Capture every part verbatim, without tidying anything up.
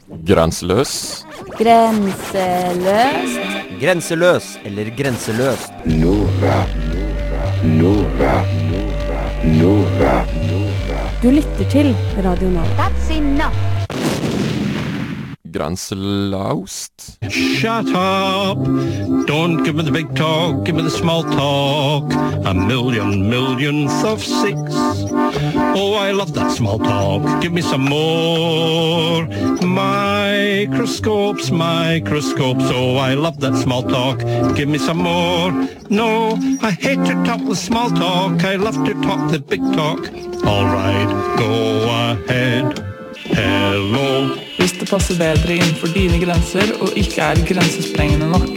Grenseløs. Grenseløst. Grenseløs eller grenseløst. Nova, Nova, Nova, Nova. Du lytter til Radio Nova. That's enough. Grenselaust. Shut up! Don't give me the big talk, give me the small talk. A million millionth of six. Oh, I love that small talk. Give me some more. Microscopes, microscopes. Oh, I love that small talk. Give me some more. No, I hate to talk the small talk. I love to talk the big talk. All right, go ahead. Hello. Hvis det passer bedre innenfor dine grenser og ikke er grensesprengende nok.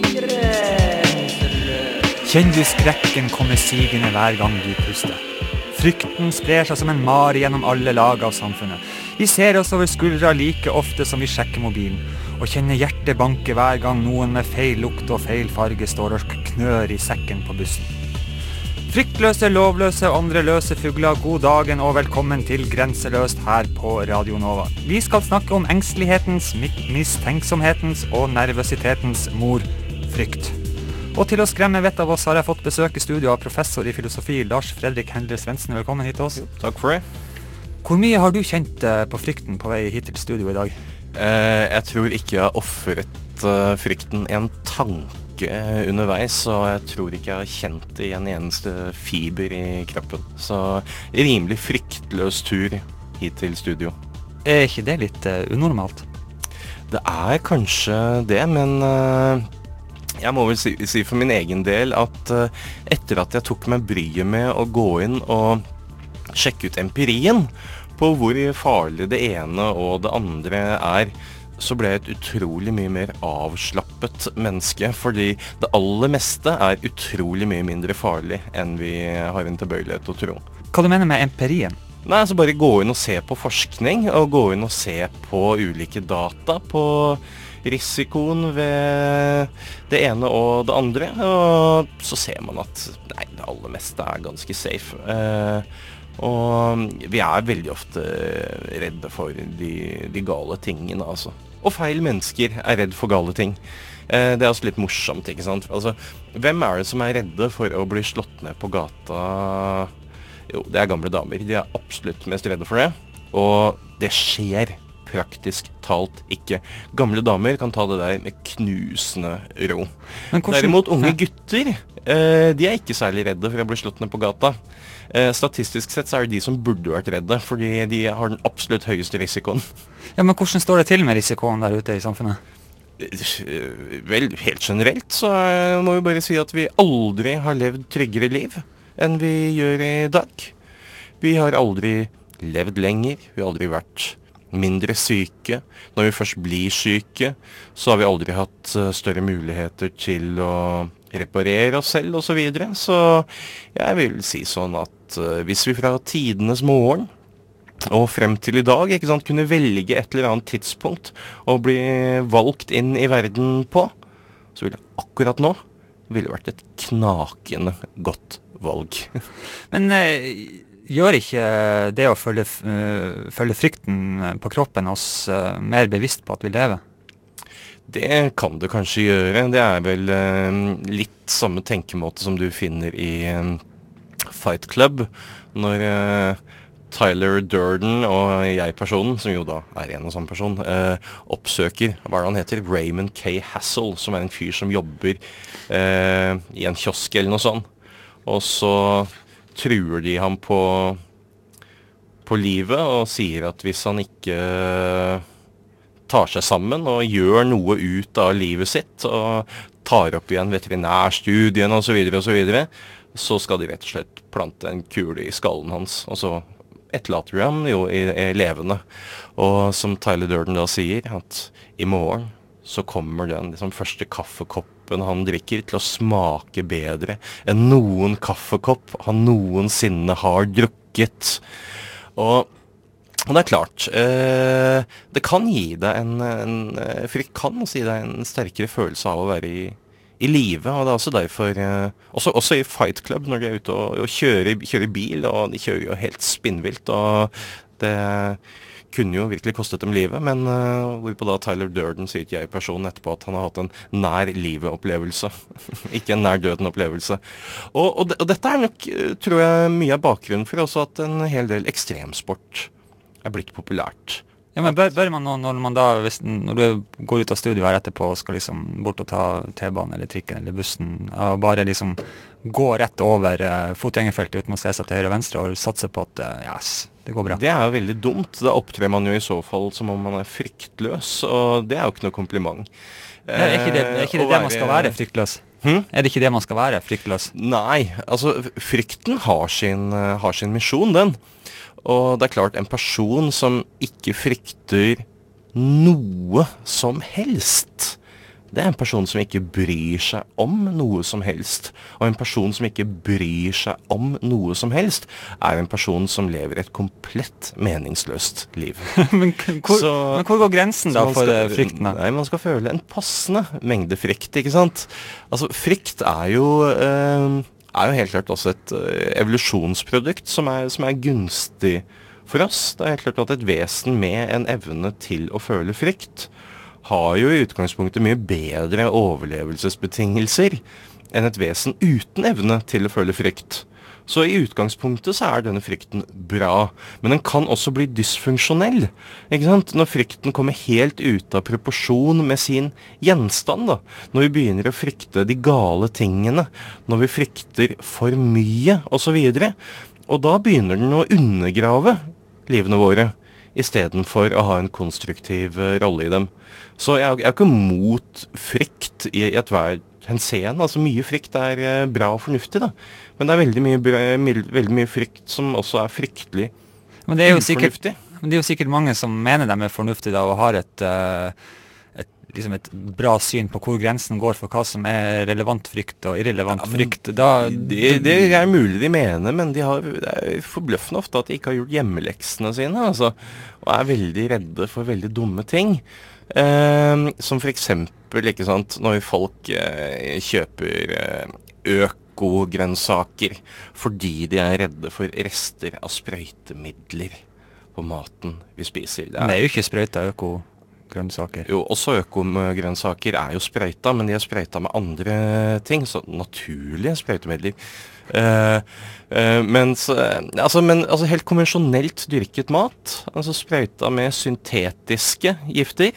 Kjenn du skrekken komme sigende hver gang du puster. Frykten sprer seg som en mare gjennom alle lag av samfunnet. Vi ser oss over skuldra like ofte som vi sjekker mobilen, og kjenner hjertet banke hver gang noen med feil lukt og feil farge står og knør i sekken på bussen. Fryktløse, lovløse og andre løse fugler, god dagen og velkommen til Grenseløst her på Radio Nova. Vi skal snakke om engstelighetens, mistenksomhetens og nervøsitetens mor, frykt. Og til å skremme vett av oss har jeg fått besøk i studio av professor i filosofi Lars Fredrik Hendre Svendsen. Velkommen hit til oss. Takk for det. Hvor mye har du kjent på frykten på vei hit til studio i dag? Eh, jeg tror ikke jeg har offret uh, frykten en tanke underveis, så jeg tror ikke jeg har kjent det i en eneste fiber i kroppen. Så rimelig fryktløs tur hit til studio. Er ikke det litt uh, unormalt? Det er kanskje det, men uh, jeg må vel si, si for min egen del at uh, etter at jeg tok meg bryet med å gå inn og sjekke ut empirien på hvor farlig det ene og det andre er, så ble jeg et utrolig mye mer avslappet menneske, fordi det aller meste er utrolig mye mindre farlig enn vi har en tilbøyelighet til å tro. Hva du mener med empirien? Nei, altså bare gå inn og se på forskning, og gå inn og se på ulike data, på risikoen ved det ene og det andre, og så ser man at nei, det aller meste er ganske safe. Eh, og vi er veldig ofte redde for de, de gale tingene, altså. Og feil mennesker er redd for gale ting. Eh, det er også litt morsomt, ikke sant? Altså, hvem er det som er redde for å bli slått ned på gata? Jo, det er gamle damer. De er absolutt mest redde for det. Og det skjer praktisk talt ikke. Gamle damer kan ta det der med knusende ro. Derimot unge gutter, eh, de er ikke særlig redde for å bli slått ned på gata. Eh, statistisk sett så er det de som burde vært redde, fordi de har den absolutt høyeste risikoen. Ja, men hvordan står det til med risikoen der ute i samfunnet? Vel, helt generelt så må vi bare si at vi aldri har levd tryggere liv enn vi gjør i dag. Vi har aldri levd lenger, vi har aldri vært mindre syke. Når vi først blir syke, så har vi aldri hatt større muligheter til å reparere oss selv og så videre. Så jeg vil si sånn at uh, hvis vi fra tidenes morgen og frem til i dag, ikke sant, kunne velge et eller annet tidspunkt å bli valgt inn i verden på, så ville akkurat nå ville vært et knakende godt valg. Men uh, gjør ikke det å følge, uh, følge frykten på kroppen oss uh, mer bevisst på at vi lever? Det kan du kanskje gjøre. Det er vel eh, litt samme tenkemåte som du finner i eh, Fight Club, når eh, Tyler Durden og jeg-personen, som jo da er en og samme person, eh, oppsøker, hva er det han heter? Raymond K. Hassel, som er en fyr som jobber eh, i en kiosk eller noe sånt. Og så truer de ham på, på livet og sier at hvis han ikke tar seg sammen og gjør noe ut av livet sitt, og tar opp igjen veterinærstudien og så videre og så videre, så skal de rett og slett plante en kule i skallen hans, og så etterlater de ham jo i, i levende. Og som Tyler Durden da sier, at i morgen så kommer den liksom, første kaffekoppen han drikker til å smake bedre enn noen kaffekopp han noensinne har drukket. Og Og det er klart, eh, det kan gi deg en, en frykt kan også gi deg en sterkere følelse av å være i, i live, og det er også derfor, eh, også, også i Fight Club, når de er ute og, og kjører, kjører bil, og de kjører jo helt spinnvilt, og det kunne jo virkelig kostet dem livet, men uh, hvorpå da Tyler Durden sier til jeg-personen etterpå at han har hatt en nær livet-opplevelse, ikke en nær døden-opplevelse. Og, og, de, og dette er nok, tror jeg, mye av bakgrunnen for også at en hel del ekstremsport er blitt populært. Ja, men bør, bør man nå, når man da, hvis, når du går ut av studio her etterpå og skal liksom bort og ta T-banen eller trikken eller bussen, og bare liksom gå rett over uh, fotgjengerfeltet uten å se seg til høyre og venstre og satse på at, uh, yes, det går bra. Det er jo veldig dumt. Da opptrer man jo i så fall som om man er fryktløs, og det er jo ikke noe kompliment. Ja, er ikke det, er ikke det, det være, man skal være, fryktløs? Hmm? Er det ikke det man skal være, fryktløs? Nei, altså frykten har sin, uh, har sin misjon, den. Og det er klart, en person som ikke frykter noe som helst, det er en person som ikke bryr seg om noe som helst. Og en person som ikke bryr seg om noe som helst, er en person som lever et komplett meningsløst liv. men, hvor, så, men hvor går grensen da for skal, frykten? Nei, man skal føle en passende mengde frykt, ikke sant? Altså, frykt er jo... Øh, er jo helt klart også et uh, evolusjonsprodukt som er, som er gunstig for oss. Det er helt klart at et vesen med en evne til å føle frykt har jo i utgangspunktet mye bedre overlevelsesbetingelser enn et vesen uten evne til å føle frykt. Så i utgangspunktet så er denne frykten bra, men den kan også bli dysfunksjonell, ikke sant? Når frykten kommer helt ut av proporsjon med sin gjenstand, da. Når vi begynner å frykte de gale tingene, når vi frykter for mye, og så videre. Og da begynner den å undergrave livene våre, i stedet for å ha en konstruktiv uh, rolle i dem. Så jeg, jeg er ikke mot frykt i et hver henseende. Altså mye frykt er uh, bra og fornuftig, da. Men det er veldig mye, bra, veldig mye frykt som også er fryktelig men det er jo ufornuftig. Sikkert, men det er jo sikkert mange som mener de er fornuftige da, og har et, uh, et, liksom et bra syn på hvor grensen går for hva som er relevant frykt og irrelevant ja, frykt. Da, det, det er mulig de mener, men de har, det er forbløffende ofte at de ikke har gjort hjemmeleksene sine, altså, og er veldig redde for veldig dumme ting. Uh, som for eksempel, ikke sant, når folk uh, kjøper uh, økogrønnsaker fordi de er redde for rester av sprøytemidler på maten vi spiser. Det er, det er jo ikke sprøyta økogrønnsaker. Jo, også økogrønnsaker er jo sprøyta, men de er sprøyta med andre ting, så naturlige sprøytemidler. Uh, uh, mens, uh, altså, men altså helt konvensjonelt dyrket mat, altså sprøyta med syntetiske gifter,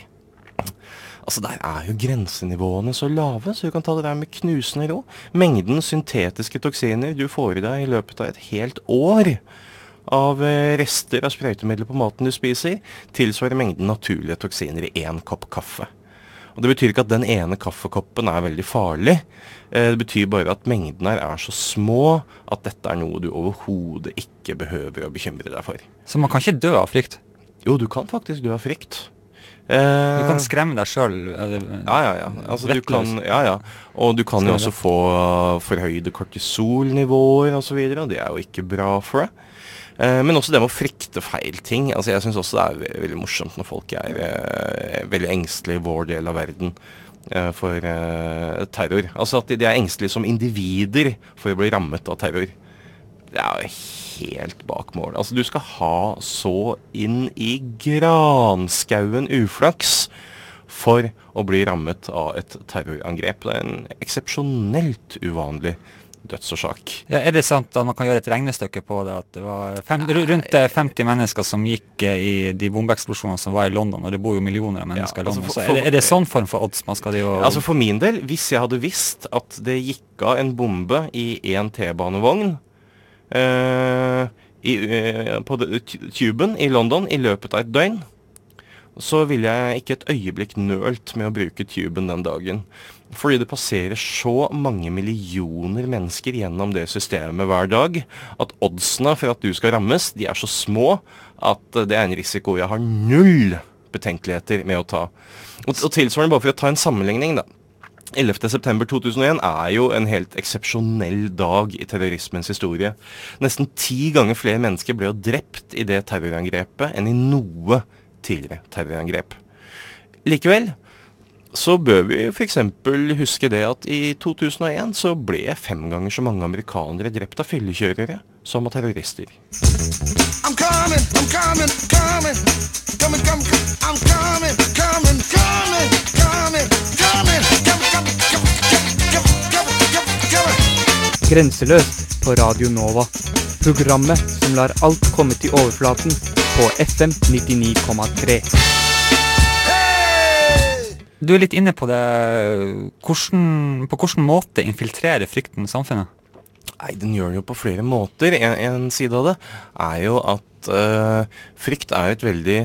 altså der er jo grensenivåene så lave, så du kan ta det der med knusende ro. Mengden syntetiske toksiner du får i deg i løpet av et helt år av rester av sprøytemidler på maten du spiser, tilsvarer mengden naturlige toksiner i en kopp kaffe. Og det betyr ikke at den ene kaffekoppen er veldig farlig. Det betyr bare at mengden her er så små at dette er noe du overhodet ikke behøver å bekymre deg for. Så man kan ikke dø av frykt? Jo, du kan faktisk dø av frykt. Du kan skremme deg selv. Ja, ja, ja. Altså, du kan, ja, ja. Og du kan jo også få forhøyde kortisolnivåer og så videre, og det er jo ikke bra for deg. Men også det med å frykte feil ting. Altså, jeg synes også det er ve- veldig morsomt når folk er eh, veldig engstelige i vår del av verden eh, for eh, terror. Altså at de, de er engstelige som individer for å bli rammet av terror. Det er jo helt bak mål. Altså, du skal ha så inn i granskauen uflaks for å bli rammet av et terrorangrep. Det er en eksepsjonelt uvanlig dødsårsak. Ja, er det sant at man kan gjøre et regnestykke på det, at det var fem, rundt femti mennesker som gikk i de bombeeksplosjonene som var i London, og det bor jo millioner av mennesker ja, altså i London, for, for, så er det, er det sånn form for odds man skal jo... Altså for min del, hvis jeg hadde visst at det gikk av en bombe i en T-banevogn uh, i, uh, på tuben i London i løpet av et døgn, så ville jeg ikke et øyeblikk nølt med å bruke tuben den dagen. Fordi det passerer så mange millioner mennesker gjennom det systemet hver dag, at oddsene for at du skal rammes, de er så små at det er en risiko jeg har null betenkeligheter med å ta. Og, og tilsvarende, bare for å ta en sammenligning da. ellevte september to tusen og en er jo en helt eksepsjonell dag i terrorismens historie. Nesten ti ganger flere mennesker ble jo drept i det terrorangrepet enn i noe tidligere terrorangrep. Likevel, så bør vi for eksempel huske det at i to tusen og en så ble fem ganger så mange amerikanere drept av fyllekjørere som terrorister. I'm coming, I'm coming, coming, coming, coming, I'm coming, coming, coming, coming, coming, coming, coming, coming, coming, coming. Grenseløst på Radio Nova. Programmet som lar alt komme til overflaten på F M nittini komma tre. Du er litt inne på det. Hvordan, på hvordan måte infiltrerer frykten samfunnet? Nei, den gjør det jo på flere måter. En, en side av det er jo at uh, frykt er et veldig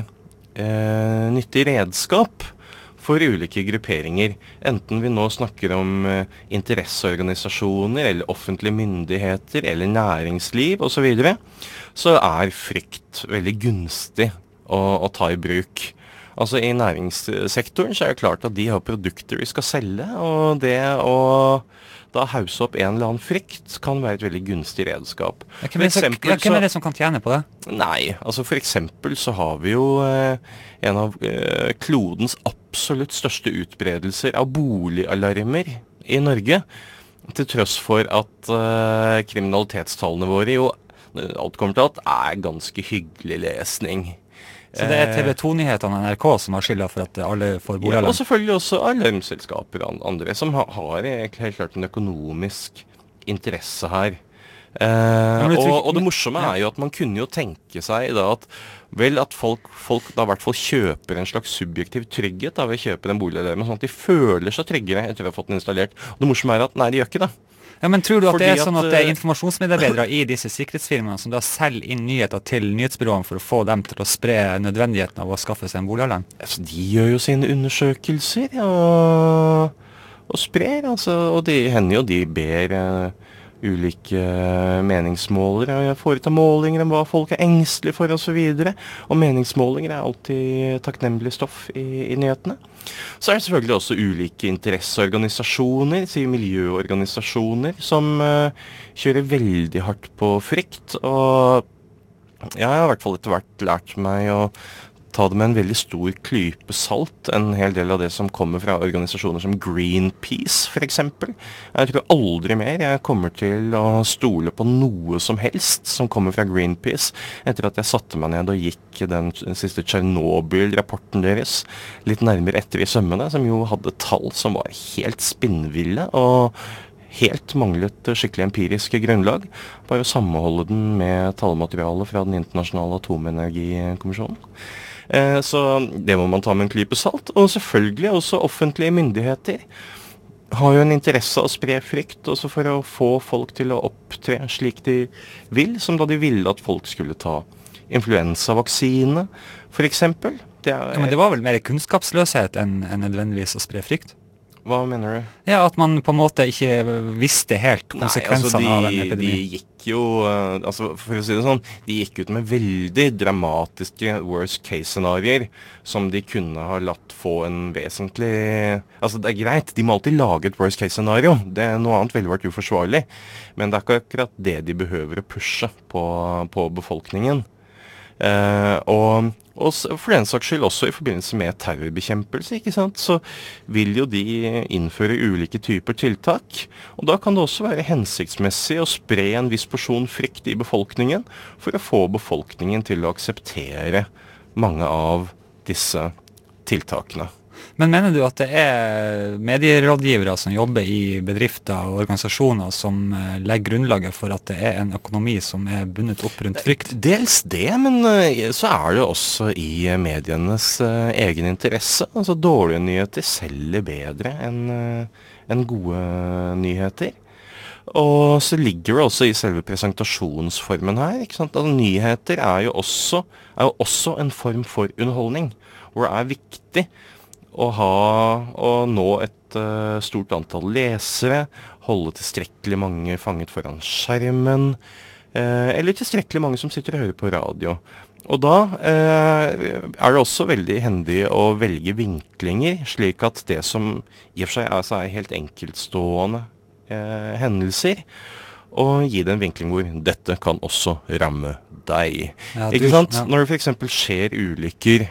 uh, nyttig redskap for ulike grupperinger. Enten vi nå snakker om uh, interesseorganisasjoner, eller offentlige myndigheter, eller næringsliv osv., så, videre, så er frykt veldig gunstig å, å ta i bruk. Altså i næringssektoren så er det klart at de har produkter vi skal selge, og det å da hause opp en eller annen frykt kan være et veldig gunstig redskap. Ja, hvem, er så, ja, hvem er det som kan tjene på det? Nei, altså for eksempel så har vi jo eh, en av eh, klodens absolutt største utbredelser av boligalarmer i Norge, til tross for at eh, kriminalitetstallene våre jo, alt kommer til at, er ganske hyggelig lesning. Så det er T V to-nyhetene og N R K som har skylda for at alle får boligalarm? Ja, og selvfølgelig også alarmselskaper og andre som har, har helt klart en økonomisk interesse her. Eh, ja, og, og det morsomme ja. er jo at man kunne jo tenke seg da at, vel at folk, folk da i hvert fall kjøper en slags subjektiv trygghet da ved å kjøpe den boligalarmen, sånn at de føler seg tryggere etter å ha fått den installert. Og det morsomme er at nei, de gjør ikke det. Ja, men tror du at Fordi det er sånn at det er informasjonsmedarbeidere i disse sikkerhetsfirmaene som da selger inn nyheter til nyhetsbyråene for å få dem til å spre nødvendigheten av å skaffe seg en boligalarm? Altså, de gjør jo sine undersøkelser og, og sprer, altså, og de hender jo de ber uh, ulike uh, meningsmålere foreta målinger om hva folk er engstelige for og så videre, og meningsmålinger er alltid takknemlig stoff i, i nyhetene. Så er det selvfølgelig også ulike interesseorganisasjoner, sier miljøorganisasjoner, som uh, kjører veldig hardt på frykt, og ja, jeg har i hvert fall etter hvert lært meg å ta det med en veldig stor klype salt, en hel del av det som kommer fra organisasjoner som Greenpeace, for eksempel. Jeg tror aldri mer jeg kommer til å stole på noe som helst som kommer fra Greenpeace, etter at jeg satte meg ned og gikk den siste Chernobyl-rapporten deres litt nærmere etter i sømmene, som jo hadde tall som var helt spinnville, og helt manglet skikkelig empirisk grunnlag, bare å sammenholde den med tallmateriale fra den internasjonale atomenergikommisjonen. Eh, så det må man ta med en klype salt, og selvfølgelig også offentlige myndigheter har jo en interesse av å spre frykt, også for å få folk til å opptre slik de vil, som da de ville at folk skulle ta influensavaksine, for eksempel. Det er, ja, men det var vel mer kunnskapsløshet enn, enn nødvendigvis å spre frykt? Hva mener du? Ja, at man på en måte ikke visste helt konsekvensene Nei, altså de, av en epidemi. De gikk jo, uh, altså for å si det sånn, de gikk ut med veldig dramatiske worst case scenarier som de kunne ha latt få en vesentlig, altså det er greit, de må alltid lage et worst case scenario, det er noe annet veldig vært uforsvarlig, men det er ikke akkurat det de behøver å pushe på, på befolkningen. Uh, og, og for den saks skyld også i forbindelse med terrorbekjempelse, ikke sant, så vil jo de innføre ulike typer tiltak, og da kan det også være hensiktsmessig å spre en viss porsjon frykt i befolkningen for å få befolkningen til å akseptere mange av disse tiltakene. Men mener du at det er medierådgivere som jobber i bedrifter og organisasjoner som legger grunnlaget for at det er en økonomi som er bundet opp rundt frykt? Dels det, men så er det også i medienes egen interesse. Altså dårlige nyheter selger bedre enn enn gode nyheter. Og så ligger det også i selve presentasjonsformen her, ikke sant? Altså, nyheter er jo, også, er jo også en form for underholdning, hvor det er viktig å ha, å nå et uh, stort antall lesere, holde tilstrekkelig mange fanget foran skjermen, uh, eller tilstrekkelig mange som sitter og hører på radio. Og da uh, er det også veldig hendig å velge vinklinger, slik at det som i og for seg altså, er helt enkeltstående uh, hendelser, og gi det en vinkling hvor dette kan også ramme deg. Ja, ikke sant? Ja. Når det for eksempel skjer ulykker,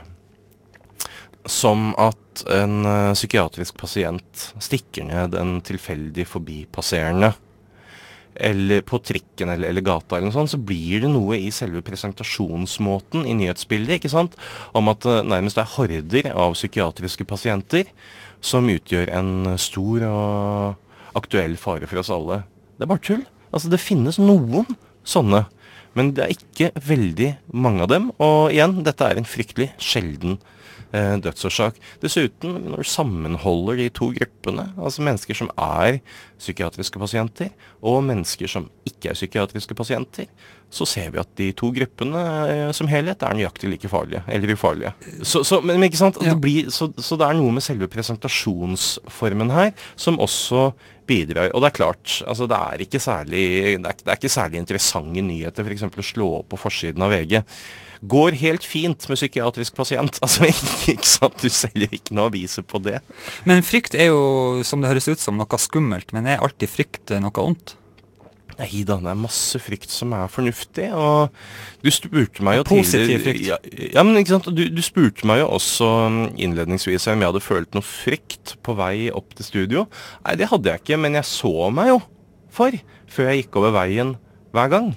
som at en uh, psykiatrisk pasient stikker ned en tilfeldig forbipasserende, eller på trikken eller, eller gata eller noe sånt, så blir det noe i selve presentasjonsmåten i nyhetsbildet, ikke sant? Om at det nærmest er horder av psykiatriske pasienter som utgjør en stor og aktuell fare for oss alle. Det er bare tull. Altså, det finnes noen sånne, men det er ikke veldig mange av dem. Og igjen, dette er en fryktelig sjelden eh, dødsårsak. Dessuten, når du sammenholder de to gruppene, altså mennesker som er psykiatriske pasienter, og mennesker som ikke er psykiatriske pasienter, så ser vi at de to gruppene eh, som helhet er nøyaktig like farlige, eller ufarlige. Så, så, men, men ikke sant? Ja. Det blir, så, så det er noe med selve presentasjonsformen her, som også bidrar. Og det er klart, altså det er ikke særlig, det er, det er ikke særlig interessante nyheter, for eksempel å slå opp på forsiden av V G. Går helt fint med psykiatrisk pasient. Altså, ikke sant? Du selger ikke noe aviser på det. Men frykt er jo, som det høres ut som, noe skummelt, men er alltid frykt noe ondt? Nei da, det er masse frykt som er fornuftig, og du spurte meg jo Positiv frykt. Ja, ja, men ikke sant, du, du spurte meg jo også innledningsvis om jeg hadde følt noe frykt på vei opp til studio. Nei, det hadde jeg ikke, men jeg så meg jo for, før jeg gikk over veien hver gang.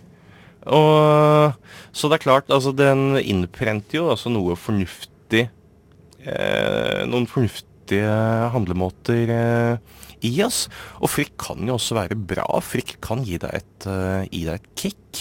Og så det er klart, altså den innprenter jo altså noe fornuftig, eh, noen fornuftige handlemåter eh, i oss, og frykt kan jo også være bra. Frykt kan gi deg et, uh, gi deg et kick.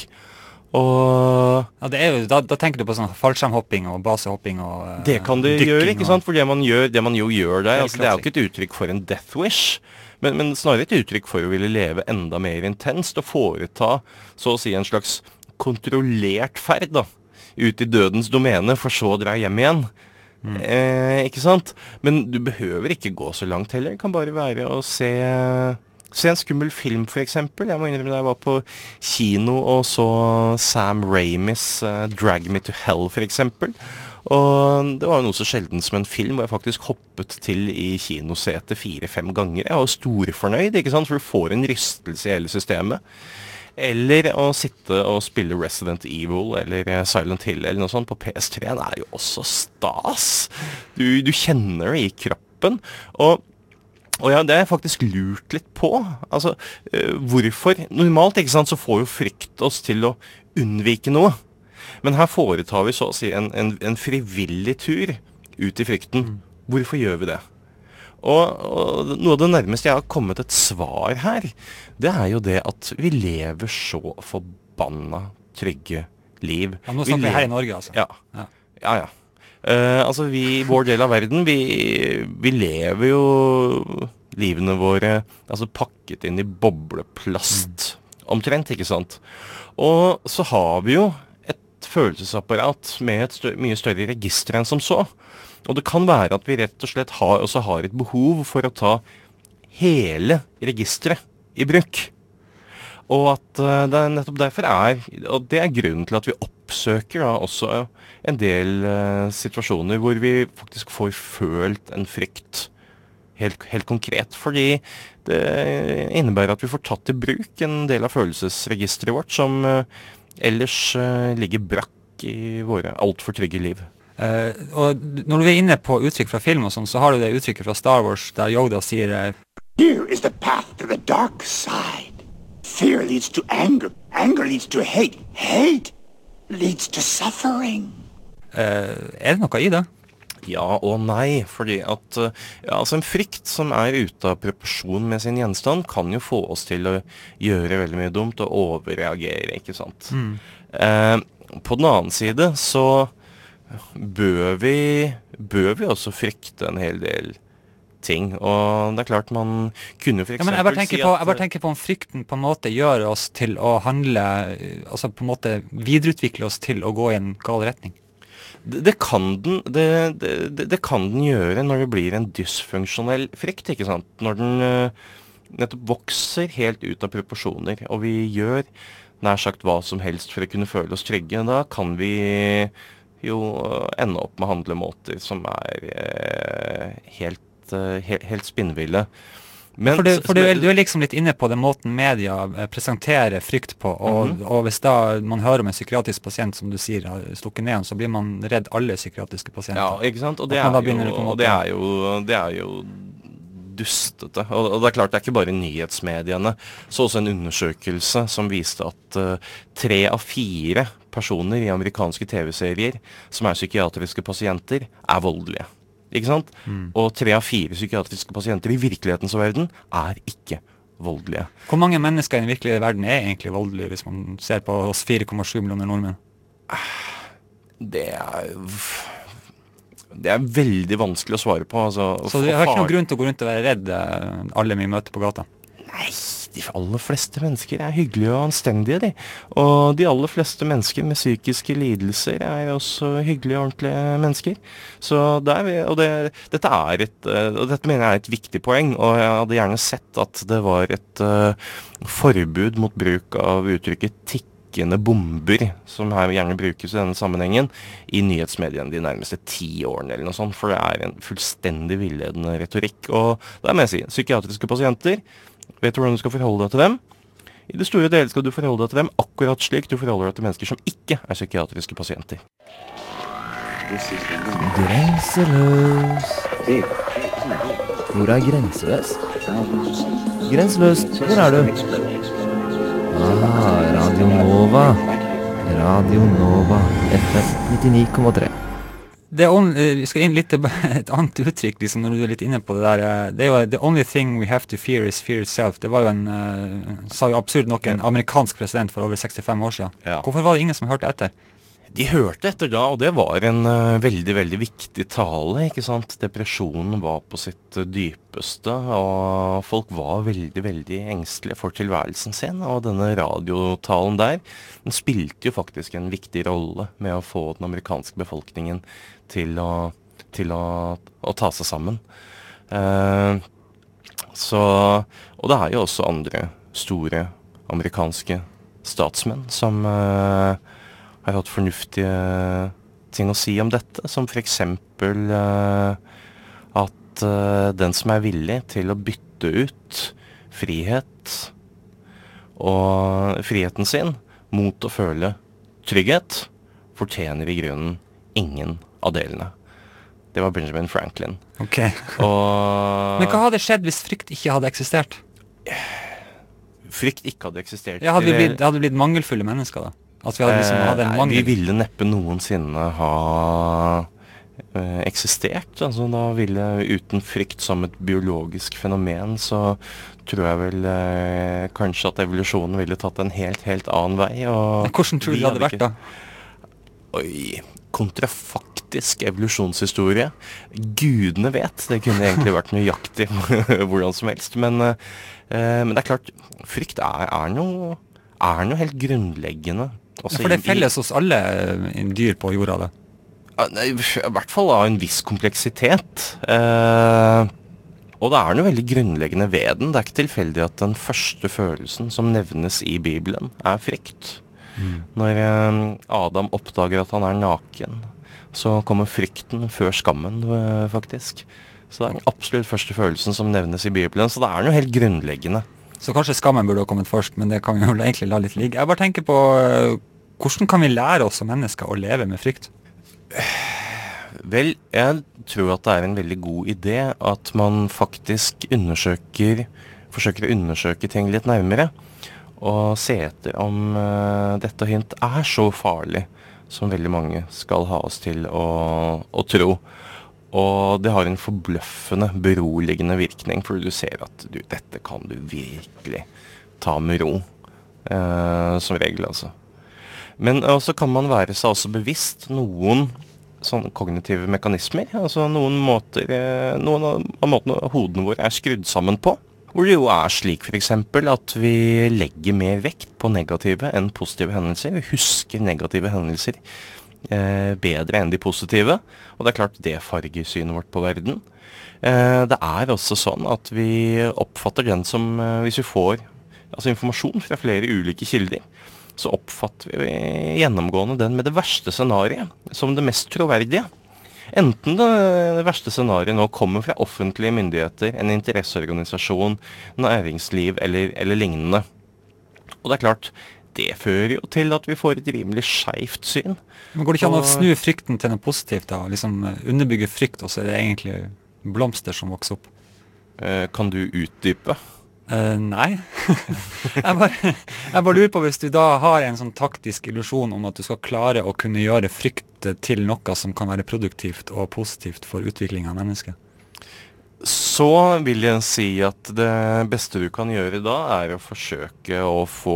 Og ja, det er jo, da, da tenker du på sånn fallskjermhopping og basehopping og uh, det kan det gjøre, ikke sant? For det man gjør, det man jo gjør der, altså, det er jo ikke et uttrykk for en death wish, men, men snarere et uttrykk for å ville leve enda mer intenst og foreta, så å si, en slags kontrollert ferd da, ut i dødens domene, for så å dra hjem igjen. Mm. Eh, ikke sant? Men du behøver ikke gå så langt heller. Det kan bare være å se, se en skummel film, for eksempel. Jeg må innrømme da jeg var på kino og så Sam Raimis uh, Drag Me to Hell, for eksempel. Og det var noe så sjelden som en film hvor jeg faktisk hoppet til i kinosetet fire-fem ganger. Jeg var storfornøyd, ikke sant? For du får en rystelse i hele systemet. Eller å sitte og spille Resident Evil eller Silent Hill eller noe sånt på P S tre, det er jo også stas. Du, du kjenner det i kroppen. Og, og ja, det er jeg faktisk lurt litt på. Altså, uh, hvorfor? Normalt, ikke sant, så får jo frykt oss til å unnvike noe. Men her foretar vi så å si en, en, en frivillig tur ut i frykten. Hvorfor gjør vi det? Og, og noe av det nærmeste jeg har kommet et svar her, det er jo det at vi lever så forbanna trygge liv. Ja, nå snakker vi her i Norge, altså. Ja, ja, ja. ja. Uh, altså vi i vår del av verden, vi, vi lever jo livene våre altså pakket inn i bobleplast, omtrent, ikke sant? Og så har vi jo et følelsesapparat med et større, mye større register enn som så. Og det kan være at vi rett og slett har, også har et behov for å ta hele registeret i bruk. Og at uh, det er nettopp derfor er, og det er grunnen til at vi oppsøker da, også en del uh, situasjoner hvor vi faktisk får følt en frykt helt, helt konkret. Fordi det innebærer at vi får tatt i bruk en del av følelsesregisteret vårt som uh, ellers uh, ligger brakk i våre alt for trygge liv. Uh, og når du er inne på uttrykk fra film og sånn, så har du det uttrykket fra Star Wars der Yoda sier uh, Here is the path to the dark side. Fear leads to anger. Anger leads to hate. Hate leads to suffering. Uh, er det noe i det? Ja og nei, fordi at ja, altså en frykt som er ute av proporsjon med sin gjenstand kan jo få oss til å gjøre veldig mye dumt og overreagere, ikke sant? Mm. Uh, på den annen side så bør vi, bør vi også frykte en hel del ting, og det er klart man kunne for eksempel ja, men jeg bare tenker si på, at... Jeg bare tenker på om frykten på en måte gjør oss til å handle, altså på en måte videreutvikle oss til å gå i en gal retning. Det, det, kan den, det, det, det kan den gjøre når det blir en dysfunksjonell frykt, ikke sant? Når den uh, nettopp vokser helt ut av proporsjoner, og vi gjør nær sagt hva som helst for å kunne føle oss trygge, da kan vi jo ende opp med handlemåter som er eh, helt, eh, helt, helt spinnville. Men, for du, for du, er, du er liksom litt inne på den måten media presenterer frykt på, og, mm-hmm. og hvis da man hører om en psykiatrisk pasient, som du sier, stukket ned, så blir man redd alle psykiatriske pasienter. Ja, ikke sant? Og det, er jo, og det er jo, det er jo dustete. Og, og det er klart, det er ikke bare nyhetsmediene. Så også en undersøkelse som viste at uh, tre av fire personer i amerikanske T V-serier som er psykiatriske pasienter, er voldelige. Ikke sant? Mm. Og tre av fire psykiatriske pasienter i virkelighetens verden er ikke voldelige. Hvor mange mennesker i den virkelige verden er egentlig voldelige, hvis man ser på oss fire komma sju millioner nordmenn? Det er... Det er veldig vanskelig å svare på. Altså, Så det har ikke noen grunn til å gå rundt og være redd alle vi møter på gata? Nei, de aller fleste mennesker er hyggelige og anstendige, de. Og de aller fleste mennesker med psykiske lidelser er også hyggelige og ordentlige mennesker. Så der, og det, dette er et, og dette mener jeg er et viktig poeng, og jeg hadde gjerne sett at det var et uh, forbud mot bruk av uttrykket tikkende bomber, som her gjerne brukes i denne sammenhengen, i nyhetsmediene de nærmeste ti årene eller noe sånt, for det er en fullstendig villedende retorikk. Og der må jeg si, psykiatriske pasienter, vet du hvordan du skal forholde deg til dem? I det store deler skal du forholde deg til dem akkurat slik du forholder deg til mennesker som ikke er psykiatriske pasienter. Grenseløs. Hvor er grenseløs? Grenseløs, hvor er du? Ah, Radio Nova. Radio Nova, F M nittini komma tre. Det on, vi skal inn litt til et annet uttrykk, liksom, når du er litt inne på det der. Det er jo the only thing we have to fear is fear itself. Det var jo en, uh, sa jo absurd nok en amerikansk president for over sekstifem år siden. Ja. Hvorfor var det ingen som hørte etter? De hørte etter da, og det var en uh, veldig, veldig viktig tale, ikke sant? Depresjonen var på sitt uh, dypeste, og folk var veldig, veldig engstelige for tilværelsen sin, og denne radiotalen der, den spilte jo faktisk en viktig rolle med å få den amerikanske befolkningen til å, til å, å ta seg sammen. Uh, så, og det er jo også andre store amerikanske statsmenn som... Uh, har hatt fornuftige ting å si om dette, som for eksempel uh, at uh, den som er villig til å bytte ut frihet og friheten sin mot å føle trygghet, fortjener i grunnen ingen av delene. Det var Benjamin Franklin. Ok. Og Men hva hadde skjedd hvis frykt ikke hadde eksistert? Frykt ikke hadde eksistert. Ja, hadde vi blitt, hadde vi blitt mangelfulle mennesker da? At vi hadde liksom hadde en mangel. Vi ville neppe noensinne ha eh, eksistert. Altså, da ville uten frykt som et biologisk fenomen, så tror jeg vel eh, kanskje at evolusjonen ville tatt en helt, helt annen vei. Og hvordan tror du det hadde vært da? Oi, kontrafaktisk evolusjonshistorie. Gudene vet, det kunne egentlig vært nøyaktig hvordan som helst. Men, eh, men det er klart, frykt er, er, noe, er noe helt grunnleggende. Ja, for det er felles hos alle dyr på jorda, det? I hvert fall av en viss kompleksitet. Eh, og det er noe veldig grunnleggende ved den. Det er ikke tilfeldig at den første følelsen som nevnes i Bibelen er frykt. Mm. Når eh, Adam oppdager at han er naken, så kommer frykten før skammen, eh, faktisk. Så det er den absolutt første følelsen som nevnes i Bibelen. Så det er noe helt grunnleggende. Så kanskje skammen burde ha kommet først, men det kan vi jo egentlig la litt ligge. Jeg bare tenker på, hvordan kan vi lære oss som mennesker å leve med frykt? Vel, jeg tror at det er en veldig god idé at man faktisk undersøker, forsøker å undersøke ting litt nærmere, og se etter om uh, dette hint er så farlig som veldig mange skal ha oss til å, å tro. Og det har en forbløffende, beroligende virkning, for du ser at du, dette kan du virkelig ta med ro, eh, som regel altså. Men også kan man være seg også bevisst noen sånne kognitive mekanismer, altså noen måter, eh, noen av måtene hodene våre er skrudd sammen på, hvor det jo er slik for eksempel at vi legger mer vekt på negative enn positive hendelser, vi husker negative hendelser, Eh, bedre enn de positive, og det er klart det farger synet vårt på verden. Eh, det er også sånn at vi oppfatter den som, eh, hvis vi får altså informasjon fra flere ulike kilder, så oppfatter vi gjennomgående den med det verste scenariet som det mest troverdige. Enten det, det verste scenariet nå kommer fra offentlige myndigheter, en interesseorganisasjon, næringsliv eller, eller lignende. Og det er klart, det fører jo til at vi får et rimelig skjevt syn. Men går det ikke an å snu frykten til noe positivt da? Liksom underbygge frykt, og så er det egentlig blomster som vokser opp? Eh, kan du utdype? Uh, nei. jeg, bare, jeg bare lurer på hvis du da har en sånn taktisk illusjon om at du skal klare å kunne gjøre frykt til noe som kan være produktivt og positivt for utvikling av mennesket. Så vil jeg si at det beste du kan gjøre da er å forsøke å få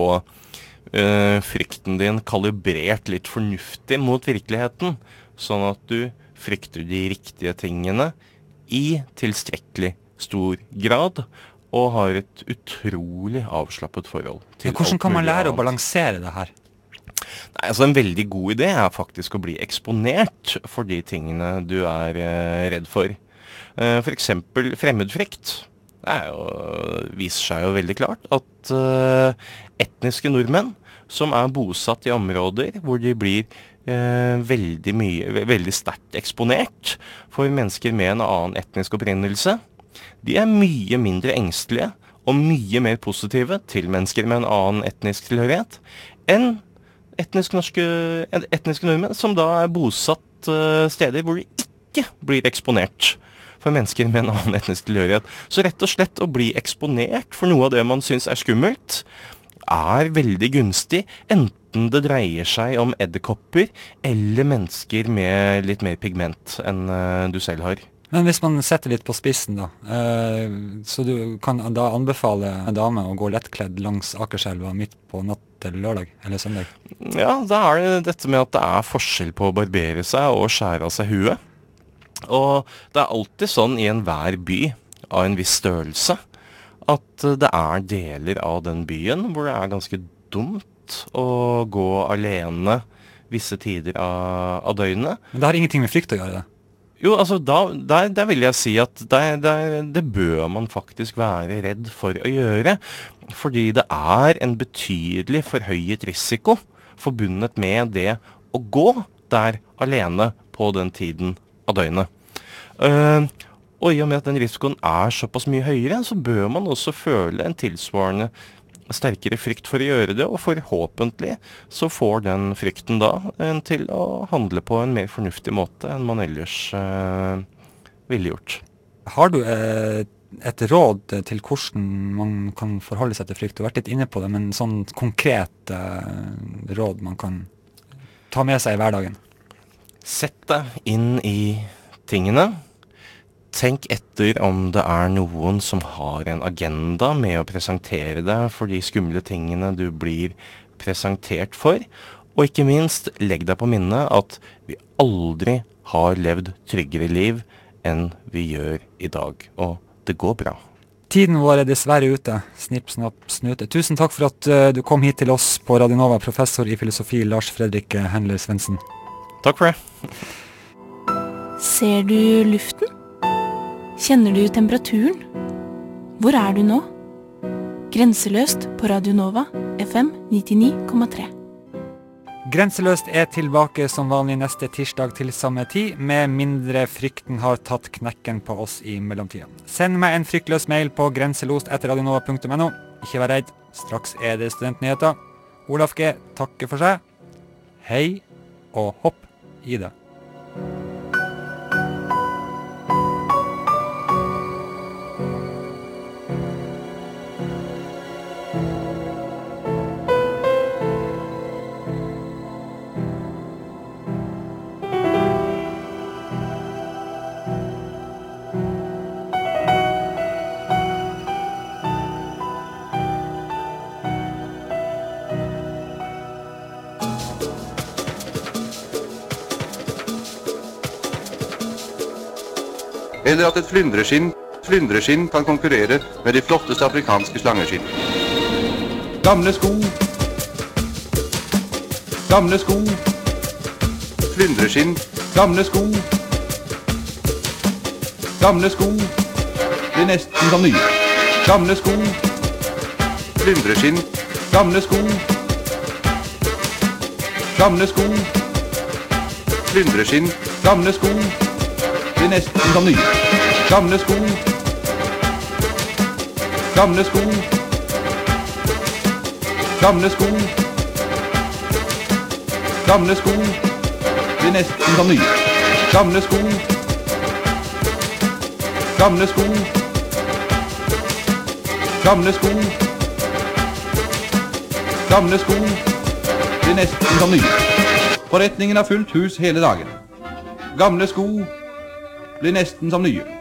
uh, frykten din kalibrert litt fornuftig mot virkeligheten, sånn at du frykter de riktige tingene i tilstrekkelig stor grad, og har et utrolig avslappet forhold til ja, hvordan kan man lære annet. å balansere det her? Nei, altså en veldig god idé er faktisk å bli eksponert for de tingene du er eh, redd for. Eh, for eksempel fremmedfrykt. Det er jo, viser seg jo veldig klart at eh, etniske nordmenn som er bosatt i områder hvor de blir eh, veldig, mye, veldig sterkt eksponert for mennesker med en annen etnisk opprinnelse, de er mye mindre engstelige og mye mer positive til mennesker med en annen etnisk tilhørighet enn etnisk norske, etniske nordmenn som da er bosatt uh, steder hvor de ikke blir eksponert for mennesker med en annen etnisk tilhørighet. Så rett og slett å bli eksponert for noe av det man synes er skummelt, er veldig gunstig, enten det dreier seg om edderkopper eller mennesker med litt mer pigment enn uh, du selv har. Men hvis man setter litt på spissen da, eh, så du kan da anbefale en dame å gå lettkledd langs Akerselva midt på natt til lørdag eller søndag? Ja, da er det dette med at det er forskjell på å barbere seg og skjære av seg huet. Og det er alltid sånn i enhver by av en viss størrelse at det er deler av den byen hvor det er ganske dumt å gå alene visse tider av, av døgnet. Men det har ingenting med frykt å gjøre det? Jo, altså, da, der, der vil jeg si at der, der, det bør man faktisk være redd for å gjøre, fordi det er en betydelig forhøyet risiko forbundet med det å gå der alene på den tiden av døgnet. Uh, og i og med at den risikoen er såpass mye høyere, så bør man også føle en tilsvarende sterkere frykt for å gjøre det, og forhåpentlig så får den frykten da en til å handle på en mer fornuftig måte enn man ellers eh, ville gjort. Har du eh, et råd til hvordan man kan forholde seg til frykt? Du har vært litt inne på det, men sånn konkret eh, råd man kan ta med seg i hverdagen? Sett deg inn i tingene. Tenk etter om det er noen som har en agenda med å presentere deg for de skumle tingene du blir presentert for. Og ikke minst, legg deg på minnet at vi aldri har levd tryggere liv enn vi gjør i dag. Og det går bra. Tiden vår er dessverre ute. Snipp, snapp, snute. Tusen takk for at uh, du kom hit til oss på Radio Nova, professor i filosofi Lars Fredrik Hendler Svendsen. Takk for det. Ser du luften? Kjenner du temperaturen? Hvor er du nå? Grenseløst på Radio Nova, F M nittini komma tre. Grenseløst er tilbake som vanlig neste tirsdag til samme tid, med mindre frykten har tatt knekken på oss i mellomtiden. Send meg en fryktløs mail på grenselost etter radionova punktum no. Ikke vær redd, straks er det studentnyheter. Olaf G takker for seg. Hei, og hopp i det. Eller at et flyndreskinn, flyndreskinn kan konkurrere med de flotteste afrikanske slangeskinn. Gamle sko. Gamle sko. Flyndreskinn. Gamle sko. Gamle sko. Det er nesten som nye. Gamle sko. Flyndreskinn. Gamle sko. Gamle sko. Flyndreskinn. Gamle sko. Det er nesten som nye. Gamle sko. Gamle sko. Gamle sko. Gamle sko. Det er nesten som nye. Gamle sko. Gamle sko. Gamle sko. Gamle sko blir nesten som nye. Forretningen har fullt hus hele dagen. Gamle sko blir nesten som nye.